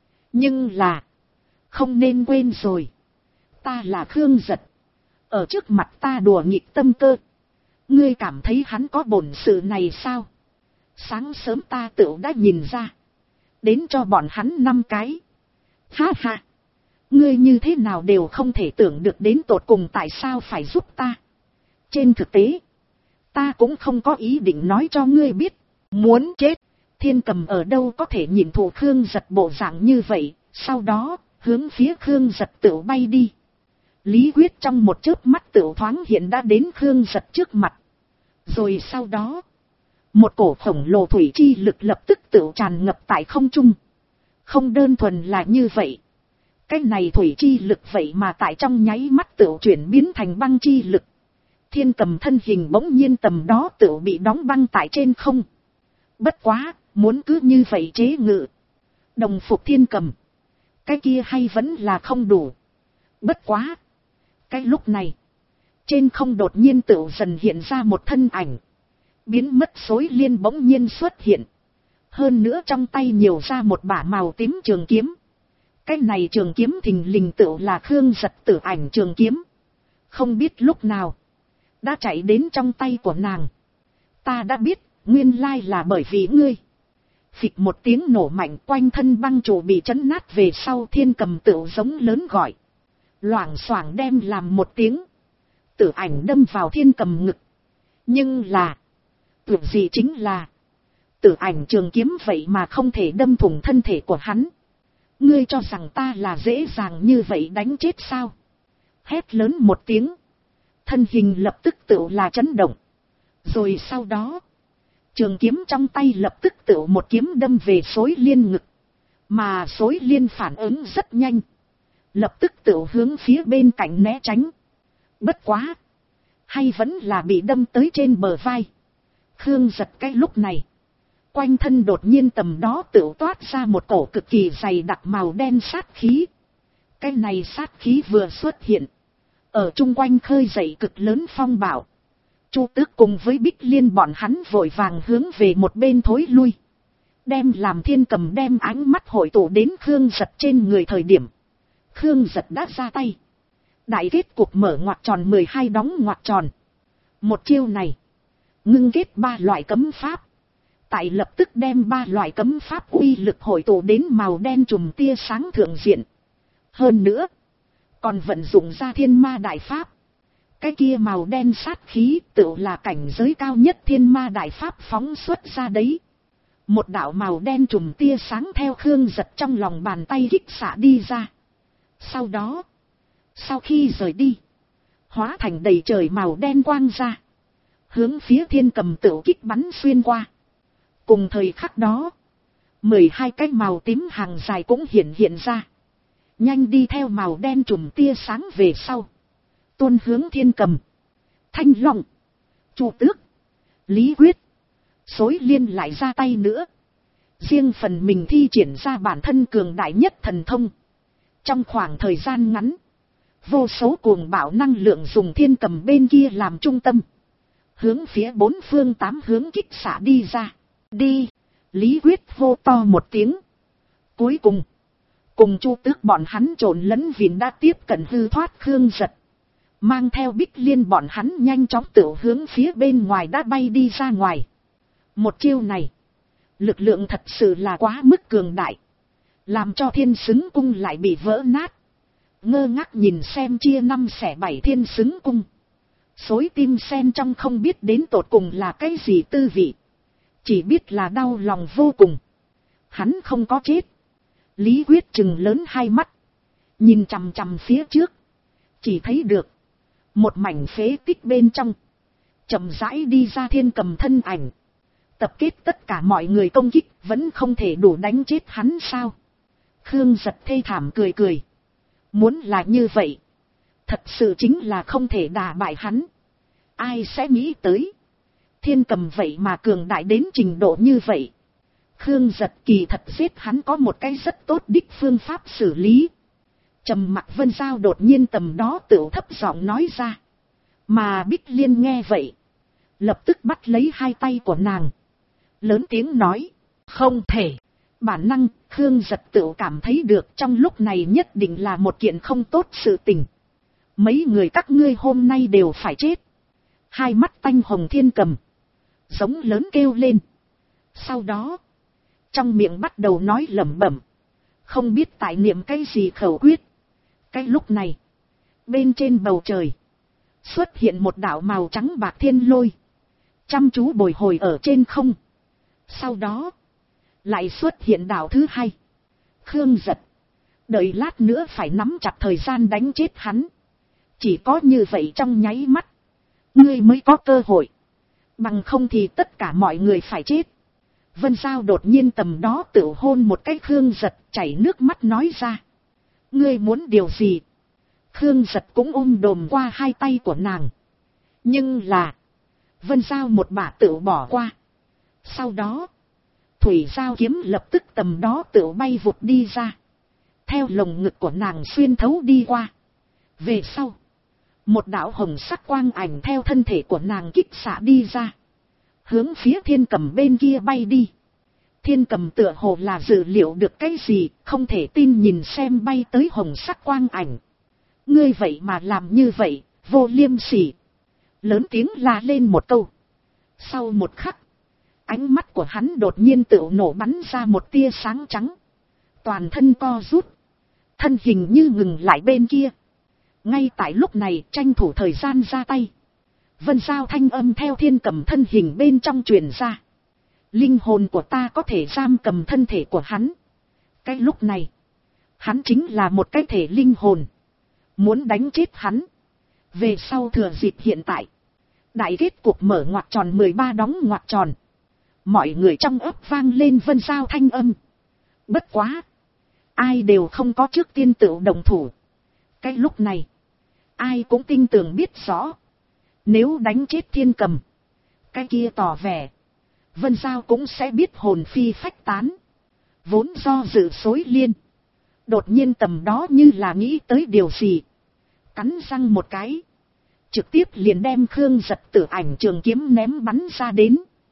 Nhưng là, không nên quên rồi. Ta là Khương Giật. Ở trước mặt ta đùa nghịch tâm cơ. Ngươi cảm thấy hắn có bổn sự này sao? Sáng sớm ta tự đã nhìn ra. Đến cho bọn hắn 5 cái. Ha ha. Ngươi như thế nào đều không thể tưởng được đến tột cùng tại sao phải giúp ta. Trên thực tế, ta cũng không có ý định nói cho ngươi biết. Muốn chết. Thiên Cầm ở đâu có thể nhìn thụ Khương Giật bộ dạng như vậy. Sau đó, hướng phía Khương Giật tự bay đi. Lý Quyết trong một chớp mắt tự thoáng hiện đã đến Khương Giật trước mặt. Rồi sau đó, một cổ khổng lồ thủy chi lực lập tức tự tràn ngập tại không trung. Không đơn thuần là như vậy. Cái này thủy chi lực vậy mà tại trong nháy mắt tự chuyển biến thành băng chi lực. Thiên Cầm thân hình bỗng nhiên tầm đó tự bị đóng băng tại trên không. Bất quá, muốn cứ như vậy chế ngự. Đồng phục Thiên Cầm. Cái kia hay vẫn là không đủ. Bất quá. Cái lúc này, trên không đột nhiên tự dần hiện ra một thân ảnh. Biến mất Xối Liên bỗng nhiên xuất hiện. Hơn nữa trong tay nhiều ra một bả màu tím trường kiếm. Cái này trường kiếm thình lình tự là Khương Giật tử ảnh trường kiếm. Không biết lúc nào, đã chạy đến trong tay của nàng. Ta đã biết, nguyên lai là bởi vì ngươi. Phịch một tiếng nổ mạnh, quanh thân băng trụ bị chấn nát về sau. Thiên Cầm tự giống lớn gọi. Loảng xoảng đem làm một tiếng. Tử ảnh đâm vào Thiên Cầm ngực. Nhưng là, tưởng gì chính là, tử ảnh trường kiếm vậy mà không thể đâm thủng thân thể của hắn. Ngươi cho rằng ta là dễ dàng như vậy đánh chết sao? Hét lớn một tiếng. Thân hình lập tức tự là chấn động. Rồi sau đó, trường kiếm trong tay lập tức tự một kiếm đâm về Xối Liên ngực. Mà Xối Liên phản ứng rất nhanh. Lập tức tự hướng phía bên cạnh né tránh. Bất quá, hay vẫn là bị đâm tới trên bờ vai. Khương Giật cái lúc này, quanh thân đột nhiên tầm đó tự toát ra một cổ cực kỳ dày đặc màu đen sát khí. Cái này sát khí vừa xuất hiện, ở chung quanh khơi dậy cực lớn phong bạo. Chu Tước cùng với Bích Liên bọn hắn vội vàng hướng về một bên thối lui. Đem làm Thiên Cầm đem ánh mắt hội tụ đến Khương Giật trên người thời điểm. Khương Giật đã ra tay. Đại kết cục mở ngoặc tròn 12 đóng ngoặc tròn. Một chiêu này, ngưng kết 3 loại cấm pháp. Tại lập tức đem 3 loại cấm pháp uy lực hội tụ đến màu đen trùm tia sáng thượng diện. Hơn nữa, còn vận dụng ra Thiên Ma Đại Pháp. Cái kia màu đen sát khí tự là cảnh giới cao nhất Thiên Ma Đại Pháp phóng xuất ra đấy. Một đạo màu đen trùm tia sáng theo Khương Giật trong lòng bàn tay kích xạ đi ra. Sau đó, sau khi rời đi, hóa thành đầy trời màu đen quang ra. Hướng phía Thiên Cầm tự kích bắn xuyên qua. Cùng thời khắc đó, 12 cái màu tím hàng dài cũng hiện ra. Nhanh đi theo màu đen trùm tia sáng về sau. Tuôn hướng Thiên Cầm, Thanh Long, Chu Tước, Lý Quyết, Xối Liên lại ra tay nữa. Riêng phần mình thi triển ra bản thân cường đại nhất thần thông. Trong khoảng thời gian ngắn, vô số cuồng bạo năng lượng dùng Thiên Cầm bên kia làm trung tâm. Hướng phía 4 phương 8 hướng kích xạ đi ra. Đi! Lý Quyết hô to một tiếng. Cuối cùng, cùng Chu Tước bọn hắn trộn lẫn vịn đã tiếp cận hư thoát Khương Giật. Mang theo Bích Liên bọn hắn nhanh chóng tự hướng phía bên ngoài đã bay đi ra ngoài. Một chiêu này, lực lượng thật sự là quá mức cường đại. Làm cho Thiên Xứng Cung lại bị vỡ nát. Ngơ ngác nhìn xem chia 5 xẻ 7 Thiên Xứng Cung. Xối tim sen trong không biết đến tột cùng là cái gì tư vị. Chỉ biết là đau lòng vô cùng. Hắn không có chết. Lý Quyết trừng lớn hai mắt. Nhìn chằm chằm phía trước. Chỉ thấy được một mảnh phế tích bên trong. Chậm rãi đi ra Thiên Cầm thân ảnh. Tập kết tất cả mọi người công kích. Vẫn không thể đủ đánh chết hắn sao. Khương Giật thê thảm cười cười. Muốn là như vậy, thật sự chính là không thể đả bại hắn. Ai sẽ nghĩ tới, Thiên Cầm vậy mà cường đại đến trình độ như vậy. Khương Giật kỳ thật giết hắn có một cái rất tốt đích phương pháp xử lý. Trầm mặc Vân Giao đột nhiên tầm đó tựu thấp giọng nói ra. Mà Bích Liên nghe vậy, lập tức bắt lấy hai tay của nàng, lớn tiếng nói, không thể. Bản năng, Khương Giật tựu cảm thấy được trong lúc này nhất định là một kiện không tốt sự tình. Mấy người các ngươi hôm nay đều phải chết. Hai mắt tanh hồng Thiên Cầm giống lớn kêu lên. Sau đó, trong miệng bắt đầu nói lẩm bẩm, không biết tại niệm cái gì khẩu quyết. Cái lúc này, bên trên bầu trời xuất hiện một đạo màu trắng bạc thiên lôi, chăm chú bồi hồi ở trên không. Sau đó, lại xuất hiện đạo thứ hai. Khương Giật đợi lát nữa phải nắm chặt thời gian đánh chết hắn. Chỉ có như vậy trong nháy mắt, ngươi mới có cơ hội. Bằng không thì tất cả mọi người phải chết. Vân Giao đột nhiên tầm đó tự hôn một cái Khương Giật, chảy nước mắt nói ra. Ngươi muốn điều gì? Khương Giật cũng ôm đồm qua hai tay của nàng. Nhưng là, Vân Giao một bả tự bỏ qua. Sau đó, thủy giao kiếm lập tức tầm đó tự bay vụt đi ra, theo lồng ngực của nàng xuyên thấu đi qua. Về sau, một đạo hồng sắc quang ảnh theo thân thể của nàng kích xạ đi ra, hướng phía Thiên Cầm bên kia bay đi. Thiên Cầm tựa hồ là dự liệu được cái gì, không thể tin nhìn xem bay tới hồng sắc quang ảnh. Ngươi vậy mà làm như vậy, vô liêm sỉ. Lớn tiếng la lên một câu. Sau một khắc, ánh mắt của hắn đột nhiên tự nổ bắn ra một tia sáng trắng. Toàn thân co rút, thân hình như ngừng lại bên kia. Ngay tại lúc này tranh thủ thời gian ra tay. Vân Giao thanh âm theo Thiên Cầm thân hình bên trong truyền ra. Linh hồn của ta có thể giam cầm thân thể của hắn. Cái lúc này, hắn chính là một cái thể linh hồn. Muốn đánh chết hắn. Về sau thừa dịp hiện tại, đại kết cuộc mở ngoặc tròn 13 đóng ngoặc tròn. Mọi người trong ấp vang lên Vân Giao thanh âm. Bất quá, ai đều không có trước tiên tự đồng thủ. Cái lúc này, ai cũng tin tưởng biết rõ, nếu đánh chết Thiên Cầm, cái kia tỏ vẻ Vân Giao cũng sẽ biết hồn phi phách tán. Vốn do dự Xối Liên, đột nhiên tầm đó như là nghĩ tới điều gì, cắn răng một cái, trực tiếp liền đem Khương Giật Tử Ảnh trường kiếm ném bắn ra đến.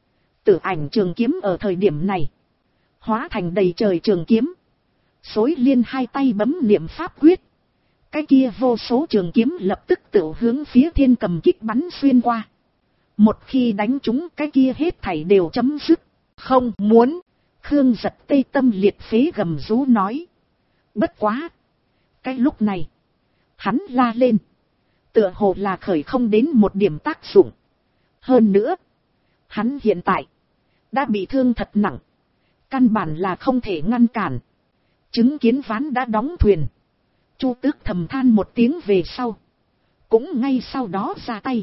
Tử Ảnh trường kiếm ở thời điểm này hóa thành đầy trời trường kiếm. Xối Liên hai tay bấm niệm pháp quyết, cái kia vô số trường kiếm lập tức tự hướng phía Thiên Cầm kích bắn xuyên qua. Một khi đánh trúng cái kia hết thảy đều chấm dứt. Không muốn. Khương Giật tê tâm liệt phế gầm rú nói. Bất quá, cái lúc này hắn la lên, tựa hồ là khởi không đến một điểm tác dụng. Hơn nữa, hắn hiện tại đã bị thương thật nặng, căn bản là không thể ngăn cản. Chứng kiến ván đã đóng thuyền, Chu Tước thầm than một tiếng về sau, cũng ngay sau đó ra tay.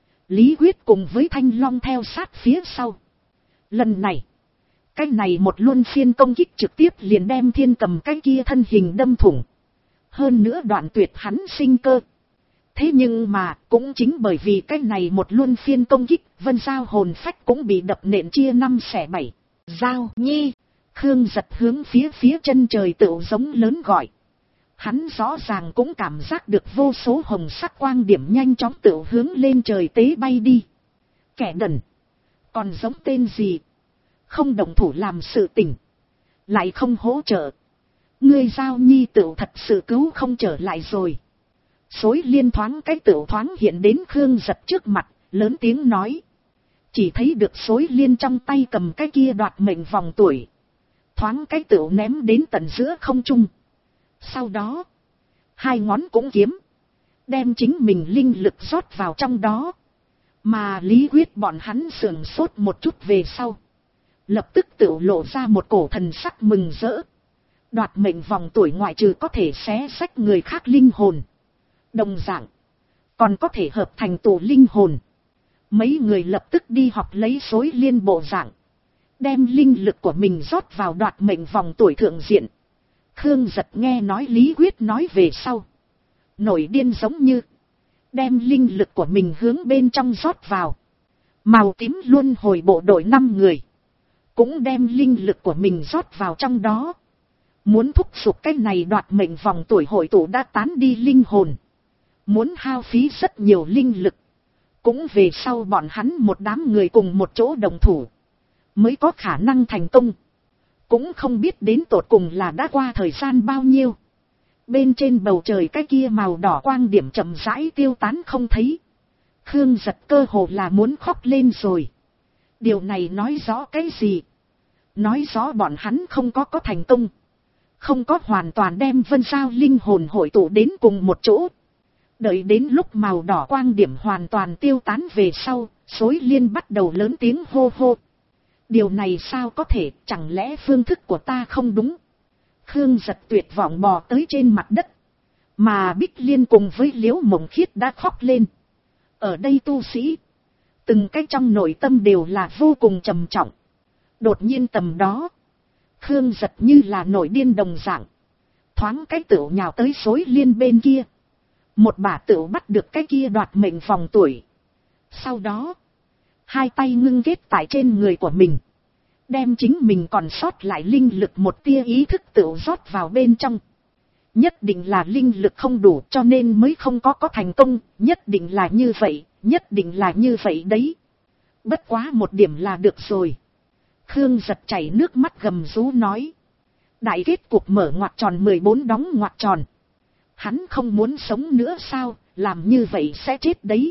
Lý Quyết cùng với Thanh Long theo sát phía sau. Lần này, cái này một luân phiên công kích trực tiếp liền đem Thiên Cầm cái kia thân hình đâm thủng. Hơn nữa đoạn tuyệt hắn sinh cơ. Thế nhưng mà, cũng chính bởi vì cái này một luân phiên công kích, Vân Giao hồn phách cũng bị đập nện chia 5 xẻ 7. Giao Nhi! Khương Giật hướng phía chân trời tựu giống lớn gọi. Hắn rõ ràng cũng cảm giác được vô số hồng sắc quang điểm nhanh chóng tựu hướng lên trời tế bay đi. Kẻ đần! Còn giống tên gì? Không đồng thủ làm sự tình, lại không hỗ trợ. Ngươi Giao Nhi tựu thật sự cứu không trở lại rồi. Xối Liên thoáng cái tựu thoáng hiện đến Khương Giật trước mặt, lớn tiếng nói. Chỉ thấy được Xối Liên trong tay cầm cái kia đoạt mệnh vòng tuổi, thoáng cái tựu ném đến tận giữa không trung. Sau đó, hai ngón cũng kiếm, đem chính mình linh lực rót vào trong đó. Mà Lý Quyết bọn hắn sườn sốt một chút về sau, lập tức tựu lộ ra một cổ thần sắc mừng rỡ. Đoạt mệnh vòng tuổi ngoại trừ có thể xé xách người khác linh hồn, đồng dạng còn có thể hợp thành tổ linh hồn. Mấy người lập tức đi học lấy Xối Liên bộ dạng, đem linh lực của mình rót vào đoạt mệnh vòng tuổi thượng diện. Khương Giật nghe nói Lý Quyết nói về sau, nổi điên giống như, đem linh lực của mình hướng bên trong rót vào. Màu tím luân hồi bộ đội 5 người, cũng đem linh lực của mình rót vào trong đó. Muốn thúc giục cái này đoạt mệnh vòng tuổi hội tụ đã tán đi linh hồn. Muốn hao phí rất nhiều linh lực. Cũng về sau bọn hắn một đám người cùng một chỗ đồng thủ. Mới có khả năng thành công. Cũng không biết đến tột cùng là đã qua thời gian bao nhiêu. Bên trên bầu trời cái kia màu đỏ quang điểm chậm rãi tiêu tán không thấy. Khương Giật cơ hồ là muốn khóc lên rồi. Điều này nói rõ cái gì? Nói rõ bọn hắn không có thành công. Không có hoàn toàn đem Vân Giao linh hồn hội tụ đến cùng một chỗ. Đợi đến lúc màu đỏ quang điểm hoàn toàn tiêu tán về sau, Xối Liên bắt đầu lớn tiếng hô hô. Điều này sao có thể, chẳng lẽ phương thức của ta không đúng? Khương Giật tuyệt vọng bò tới trên mặt đất. Mà Bích Liên cùng với Liễu Mộng Khiết đã khóc lên. Ở đây tu sĩ, từng cái trong nội tâm đều là vô cùng trầm trọng. Đột nhiên tầm đó, Khương Giật như là nổi điên đồng dạng. Thoáng cái tửu nhào tới Xối Liên bên kia. Một bả tửu bắt được cái kia đoạt mệnh vòng tuổi. Sau đó, hai tay ngưng kết tại trên người của mình. Đem chính mình còn sót lại linh lực một tia ý thức tửu rót vào bên trong. Nhất định là linh lực không đủ cho nên mới không có thành công. Nhất định là như vậy, nhất định là như vậy đấy. Bất quá một điểm là được rồi. Khương Giật chảy nước mắt gầm rú nói. Đại kết cục mở ngoặc tròn 14 đóng ngoặc tròn. Hắn không muốn sống nữa sao, làm như vậy sẽ chết đấy.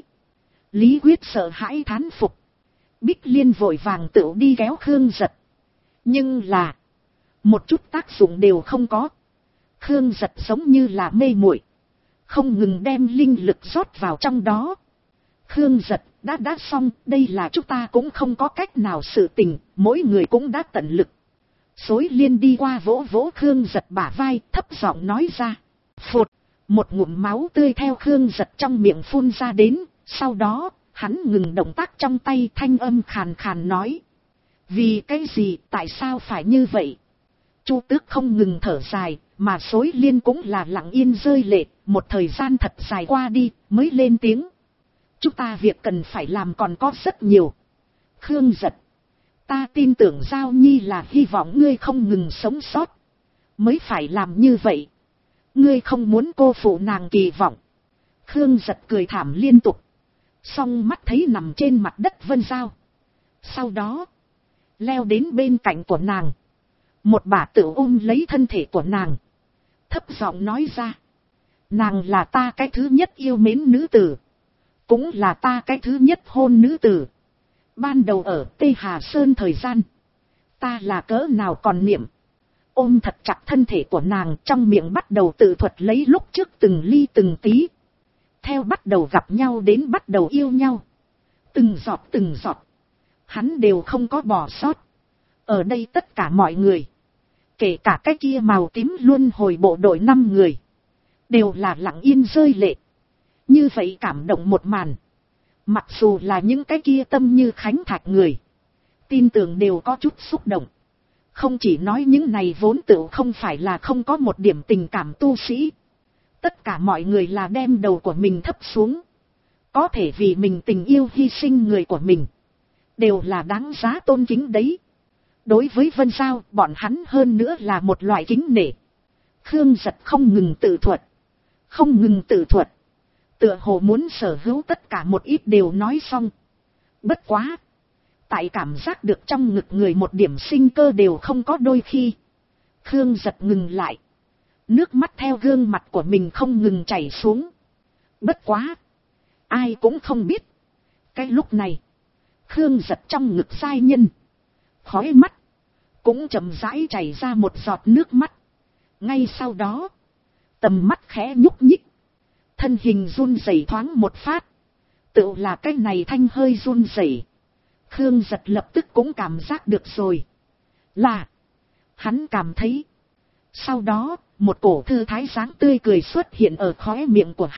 Lý Quyết sợ hãi thán phục. Bích Liên vội vàng tự đi kéo Khương Giật. Nhưng là, một chút tác dụng đều không có. Khương Giật giống như là mê muội, không ngừng đem linh lực rót vào trong đó. Khương Giật, đã xong, đây là chúng ta cũng không có cách nào sự tình, mỗi người cũng đã tận lực. Xối Liên đi qua vỗ vỗ Khương Giật bả vai, thấp giọng nói ra. Phụt, một ngụm máu tươi theo Khương Giật trong miệng phun ra đến, sau đó, hắn ngừng động tác trong tay, thanh âm khàn khàn nói. Vì cái gì, tại sao phải như vậy? Chu Tước không ngừng thở dài, mà Xối Liên cũng là lặng yên rơi lệ, một thời gian thật dài qua đi, mới lên tiếng. Chúng ta việc cần phải làm còn có rất nhiều. Khương Giật, ta tin tưởng Giao Nhi là hy vọng ngươi không ngừng sống sót. Mới phải làm như vậy. Ngươi không muốn cô phụ nàng kỳ vọng. Khương Giật cười thảm liên tục. Song mắt thấy nằm trên mặt đất Vân Giao. Sau đó, leo đến bên cạnh của nàng. Một bả tự ôm lấy thân thể của nàng. Thấp giọng nói ra. Nàng là ta cái thứ nhất yêu mến nữ tử. Cũng là ta cái thứ nhất hôn nữ tử. Ban đầu ở Tây Hà Sơn thời gian. Ta là cỡ nào còn niệm. Ôm thật chặt thân thể của nàng, trong miệng bắt đầu tự thuật lấy lúc trước từng ly từng tí. Theo bắt đầu gặp nhau đến bắt đầu yêu nhau. Từng giọt. Hắn đều không có bỏ sót. Ở đây tất cả mọi người. Kể cả cái kia màu tím luôn hồi bộ đội 5 người. Đều là lặng yên rơi lệ. Như vậy cảm động một màn. Mặc dù là những cái kia tâm như khánh thạch người. Tin tưởng đều có chút xúc động. Không chỉ nói những này vốn tự không phải là không có một điểm tình cảm tu sĩ. Tất cả mọi người là đem đầu của mình thấp xuống. Có thể vì mình tình yêu hy sinh người của mình. Đều là đáng giá tôn kính đấy. Đối với Vân Giao, bọn hắn hơn nữa là một loại kính nể. Khương Giật không ngừng tự thuật. Tựa hồ muốn sở hữu tất cả một ít đều nói xong. Bất quá. Tại cảm giác được trong ngực người một điểm sinh cơ đều không có đôi khi. Khương Giật ngừng lại. Nước mắt theo gương mặt của mình không ngừng chảy xuống. Bất quá. Ai cũng không biết. Cái lúc này. Khương Giật trong ngực giai nhân. Khói mắt. Cũng chậm rãi chảy ra một giọt nước mắt. Ngay sau đó. Tầm mắt khẽ nhúc nhích. Thân hình run rẩy thoáng một phát. Tự là cái này thanh hơi run rẩy. Khương Giật lập tức cũng cảm giác được rồi. Là. Hắn cảm thấy. Sau đó, một cổ thư thái dáng tươi cười xuất hiện ở khóe miệng của